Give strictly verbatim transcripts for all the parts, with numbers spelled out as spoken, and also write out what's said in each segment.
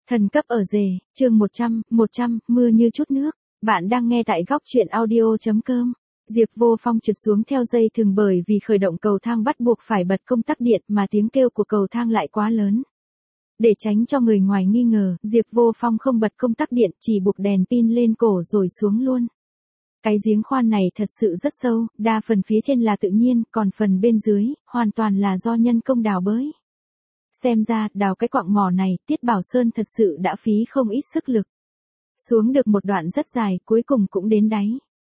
Thần cấp ở rể, chương một trăm, một trăm, mưa như chút nước. Bạn đang nghe tại góc truyện audio chấm com. Diệp Vô Phong trượt xuống theo dây thường bởi vì khởi động cầu thang bắt buộc phải bật công tắc điện mà tiếng kêu của cầu thang lại quá lớn. Để tránh cho người ngoài nghi ngờ, Diệp Vô Phong không bật công tắc điện, chỉ buộc đèn pin lên cổ rồi xuống luôn. Cái giếng khoan này thật sự rất sâu, đa phần phía trên là tự nhiên, còn phần bên dưới, hoàn toàn là do nhân công đào bới. Xem ra, đào cái quặng mỏ này, Tiết Bảo Sơn thật sự đã phí không ít sức lực. Xuống được một đoạn rất dài, cuối cùng cũng đến đáy.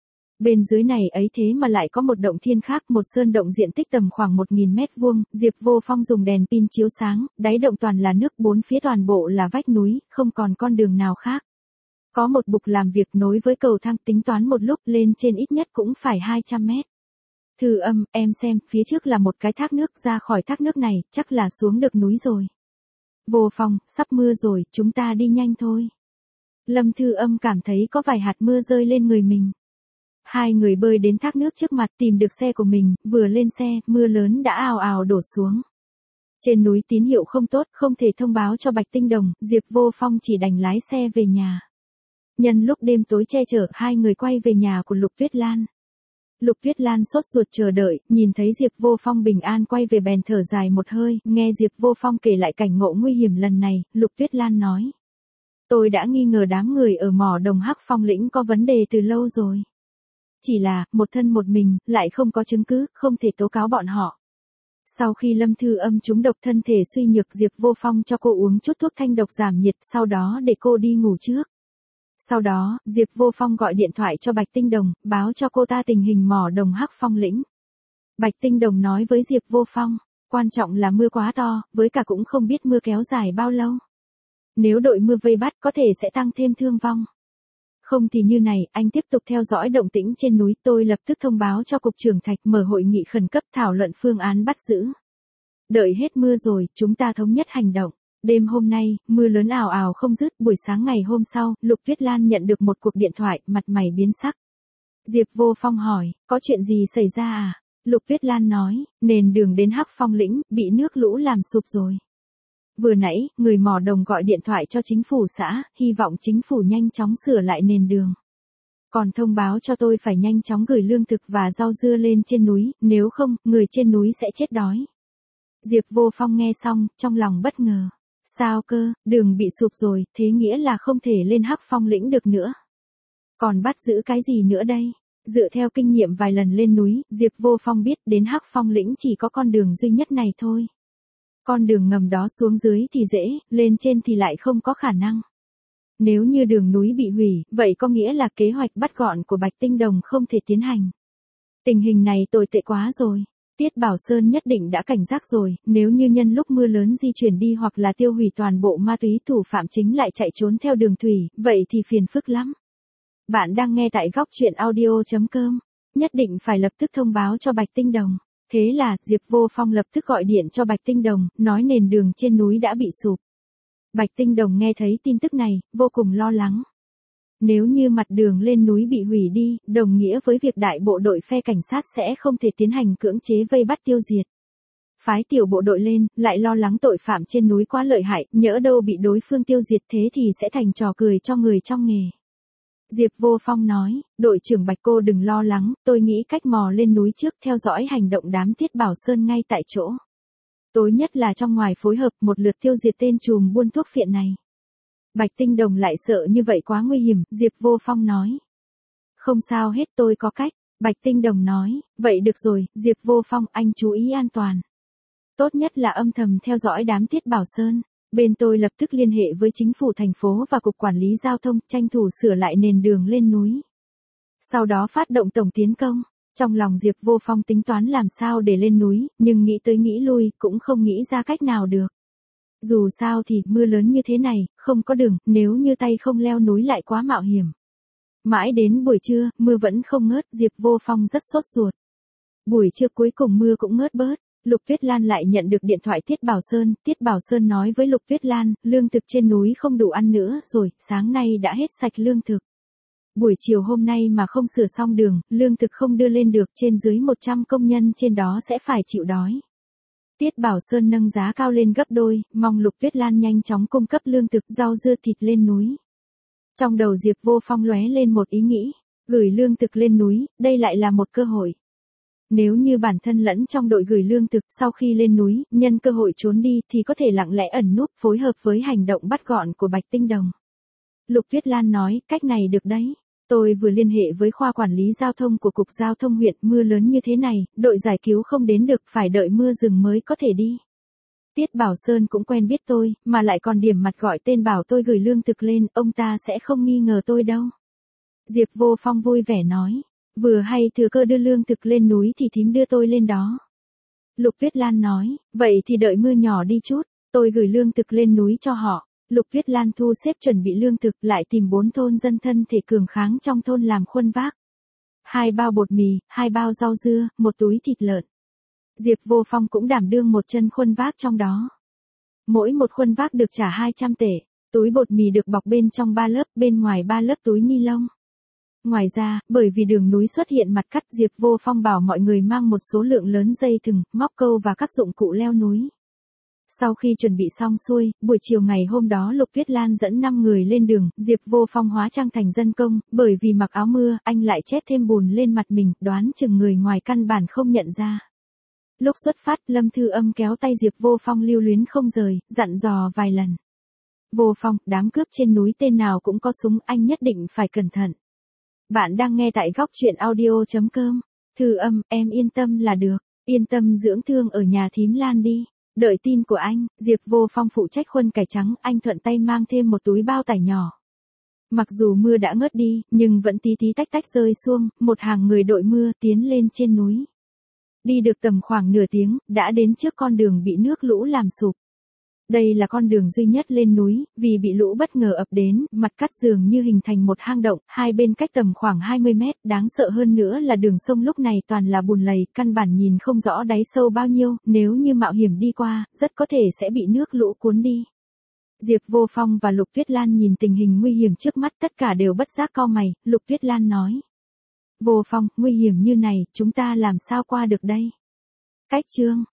Bên dưới này ấy thế mà lại có một động thiên khác, một sơn động diện tích tầm khoảng một nghìn mét vuông, Diệp Vô Phong dùng đèn pin chiếu sáng, đáy động toàn là nước, bốn phía toàn bộ là vách núi, không còn con đường nào khác. Có một bục làm việc nối với cầu thang, tính toán một lúc lên trên ít nhất cũng phải hai trăm mét. Thư Âm, em xem, phía trước là một cái thác nước, ra khỏi thác nước này, chắc là xuống được núi rồi. Vô Phong, sắp mưa rồi, chúng ta đi nhanh thôi. Lâm Thư Âm cảm thấy có vài hạt mưa rơi lên người mình. Hai người bơi đến thác nước trước mặt, tìm được xe của mình, vừa lên xe, mưa lớn đã ào ào đổ xuống. Trên núi tín hiệu không tốt, không thể thông báo cho Bạch Tinh Đồng, Diệp Vô Phong chỉ đành lái xe về nhà. Nhân lúc đêm tối che chở, hai người quay về nhà của Lục Tuyết Lan. Lục Tuyết Lan sốt ruột chờ đợi, nhìn thấy Diệp Vô Phong bình an quay về bèn thở dài một hơi, nghe Diệp Vô Phong kể lại cảnh ngộ nguy hiểm lần này, Lục Tuyết Lan nói. Tôi đã nghi ngờ đám người ở mỏ đồng Hắc Phong lĩnh có vấn đề từ lâu rồi. Chỉ là, một thân một mình, lại không có chứng cứ, không thể tố cáo bọn họ. Sau khi Lâm Thư Âm trúng độc thân thể suy nhược, Diệp Vô Phong cho cô uống chút thuốc thanh độc giảm nhiệt, sau đó để cô đi ngủ trước. Sau đó, Diệp Vô Phong gọi điện thoại cho Bạch Tinh Đồng, báo cho cô ta tình hình mỏ đồng Hắc Phong lĩnh. Bạch Tinh Đồng nói với Diệp Vô Phong, quan trọng là mưa quá to, với cả cũng không biết mưa kéo dài bao lâu. Nếu đội mưa vây bắt có thể sẽ tăng thêm thương vong. Không thì như này, anh tiếp tục theo dõi động tĩnh trên núi, tôi lập tức thông báo cho Cục trưởng Thạch mở hội nghị khẩn cấp thảo luận phương án bắt giữ. Đợi hết mưa rồi, chúng ta thống nhất hành động. Đêm hôm nay, mưa lớn ào ào không dứt, buổi sáng ngày hôm sau, Lục Tuyết Lan nhận được một cuộc điện thoại, mặt mày biến sắc. Diệp Vô Phong hỏi, có chuyện gì xảy ra à? Lục Tuyết Lan nói, nền đường đến Hắc Phong lĩnh, bị nước lũ làm sụp rồi. Vừa nãy, người mỏ đồng gọi điện thoại cho chính phủ xã, hy vọng chính phủ nhanh chóng sửa lại nền đường. Còn thông báo cho tôi phải nhanh chóng gửi lương thực và rau dưa lên trên núi, nếu không, người trên núi sẽ chết đói. Diệp Vô Phong nghe xong, trong lòng bất ngờ. Sao cơ, đường bị sụp rồi, thế nghĩa là không thể lên Hắc Phong lĩnh được nữa. Còn bắt giữ cái gì nữa đây? Dựa theo kinh nghiệm vài lần lên núi, Diệp Vô Phong biết đến Hắc Phong lĩnh chỉ có con đường duy nhất này thôi. Con đường ngầm đó xuống dưới thì dễ, lên trên thì lại không có khả năng. Nếu như đường núi bị hủy, vậy có nghĩa là kế hoạch bắt gọn của Bạch Tinh Đồng không thể tiến hành. Tình hình này tồi tệ quá rồi. Tiết Bảo Sơn nhất định đã cảnh giác rồi, nếu như nhân lúc mưa lớn di chuyển đi hoặc là tiêu hủy toàn bộ ma túy, thủ phạm chính lại chạy trốn theo đường thủy, vậy thì phiền phức lắm. Bạn đang nghe tại góc truyện audio chấm com, nhất định phải lập tức thông báo cho Bạch Tinh Đồng. Thế là, Diệp Vô Phong lập tức gọi điện cho Bạch Tinh Đồng, nói nền đường trên núi đã bị sụp. Bạch Tinh Đồng nghe thấy tin tức này, vô cùng lo lắng. Nếu như mặt đường lên núi bị hủy đi, đồng nghĩa với việc đại bộ đội phe cảnh sát sẽ không thể tiến hành cưỡng chế vây bắt tiêu diệt. Phái tiểu bộ đội lên, lại lo lắng tội phạm trên núi quá lợi hại, nhỡ đâu bị đối phương tiêu diệt thế thì sẽ thành trò cười cho người trong nghề. Diệp Vô Phong nói, đội trưởng Bạch cô đừng lo lắng, tôi nghĩ cách mò lên núi trước, theo dõi hành động đám Tiết Bảo Sơn ngay tại chỗ. Tối nhất là trong ngoài phối hợp một lượt tiêu diệt tên trùm buôn thuốc phiện này. Bạch Tinh Đồng lại sợ như vậy quá nguy hiểm, Diệp Vô Phong nói. Không sao hết, tôi có cách. Bạch Tinh Đồng nói, vậy được rồi, Diệp Vô Phong, anh chú ý an toàn. Tốt nhất là âm thầm theo dõi đám Tiết Bảo Sơn. Bên tôi lập tức liên hệ với chính phủ thành phố và cục quản lý giao thông, tranh thủ sửa lại nền đường lên núi. Sau đó phát động tổng tiến công. Trong lòng Diệp Vô Phong tính toán làm sao để lên núi, nhưng nghĩ tới nghĩ lui, cũng không nghĩ ra cách nào được. Dù sao thì, mưa lớn như thế này, không có đường, nếu như tay không leo núi lại quá mạo hiểm. Mãi đến buổi trưa, mưa vẫn không ngớt, Diệp Vô Phong rất sốt ruột. Buổi trưa cuối cùng mưa cũng ngớt bớt. Lục Tuyết Lan lại nhận được điện thoại Tiết Bảo Sơn, Tiết Bảo Sơn nói với Lục Tuyết Lan, lương thực trên núi không đủ ăn nữa rồi, sáng nay đã hết sạch lương thực. Buổi chiều hôm nay mà không sửa xong đường, lương thực không đưa lên được, trên dưới một trăm công nhân trên đó sẽ phải chịu đói. Tiết Bảo Sơn nâng giá cao lên gấp đôi, mong Lục Tuyết Lan nhanh chóng cung cấp lương thực rau dưa thịt lên núi. Trong đầu Diệp Vô Phong lóe lên một ý nghĩ, gửi lương thực lên núi, đây lại là một cơ hội. Nếu như bản thân lẫn trong đội gửi lương thực sau khi lên núi, nhân cơ hội trốn đi thì có thể lặng lẽ ẩn núp phối hợp với hành động bắt gọn của Bạch Tinh Đồng. Lục Tuyết Lan nói, cách này được đấy. Tôi vừa liên hệ với khoa quản lý giao thông của Cục Giao thông huyện, mưa lớn như thế này, đội giải cứu không đến được, phải đợi mưa dừng mới có thể đi. Tiết Bảo Sơn cũng quen biết tôi, mà lại còn điểm mặt gọi tên bảo tôi gửi lương thực lên, ông ta sẽ không nghi ngờ tôi đâu. Diệp Vô Phong vui vẻ nói, vừa hay thừa cơ đưa lương thực lên núi thì thím đưa tôi lên đó. Lục Tuyết Lan nói, vậy thì đợi mưa nhỏ đi chút, tôi gửi lương thực lên núi cho họ. Lục Tuyết Lan thu xếp chuẩn bị lương thực, lại tìm bốn thôn dân thân thể cường kháng trong thôn làm khuôn vác. Hai bao bột mì, hai bao rau dưa, một túi thịt lợn. Diệp Vô Phong cũng đảm đương một chân khuôn vác trong đó. Mỗi một khuôn vác được trả hai trăm tệ, túi bột mì được bọc bên trong ba lớp, bên ngoài ba lớp túi ni lông. Ngoài ra, bởi vì đường núi xuất hiện mặt cắt, Diệp Vô Phong bảo mọi người mang một số lượng lớn dây thừng, móc câu và các dụng cụ leo núi. Sau khi chuẩn bị xong xuôi, buổi chiều ngày hôm đó Lục Tuyết Lan dẫn năm người lên đường, Diệp Vô Phong hóa trang thành dân công, bởi vì mặc áo mưa, anh lại chét thêm bùn lên mặt mình, đoán chừng người ngoài căn bản không nhận ra. Lúc xuất phát, Lâm Thư Âm kéo tay Diệp Vô Phong lưu luyến không rời, dặn dò vài lần. Vô Phong, đám cướp trên núi tên nào cũng có súng, anh nhất định phải cẩn thận. Bạn đang nghe tại góc truyện audio chấm com. Thư Âm, em yên tâm là được, yên tâm dưỡng thương ở nhà thím Lan đi. Đợi tin của anh, Diệp Vô Phong phụ trách khuôn cải trắng, anh thuận tay mang thêm một túi bao tải nhỏ. Mặc dù mưa đã ngớt đi, nhưng vẫn tí tí tách tách rơi xuông, một hàng người đội mưa tiến lên trên núi. Đi được tầm khoảng nửa tiếng, đã đến trước con đường bị nước lũ làm sụp. Đây là con đường duy nhất lên núi, vì bị lũ bất ngờ ập đến, mặt cắt dường như hình thành một hang động, hai bên cách tầm khoảng hai mươi mét, đáng sợ hơn nữa là đường sông lúc này toàn là bùn lầy, căn bản nhìn không rõ đáy sâu bao nhiêu, nếu như mạo hiểm đi qua, rất có thể sẽ bị nước lũ cuốn đi. Diệp Vô Phong và Lục Tuyết Lan nhìn tình hình nguy hiểm trước mắt, tất cả đều bất giác cau mày. Lục Tuyết Lan nói, Vô Phong, nguy hiểm như này, chúng ta làm sao qua được đây? Cách chương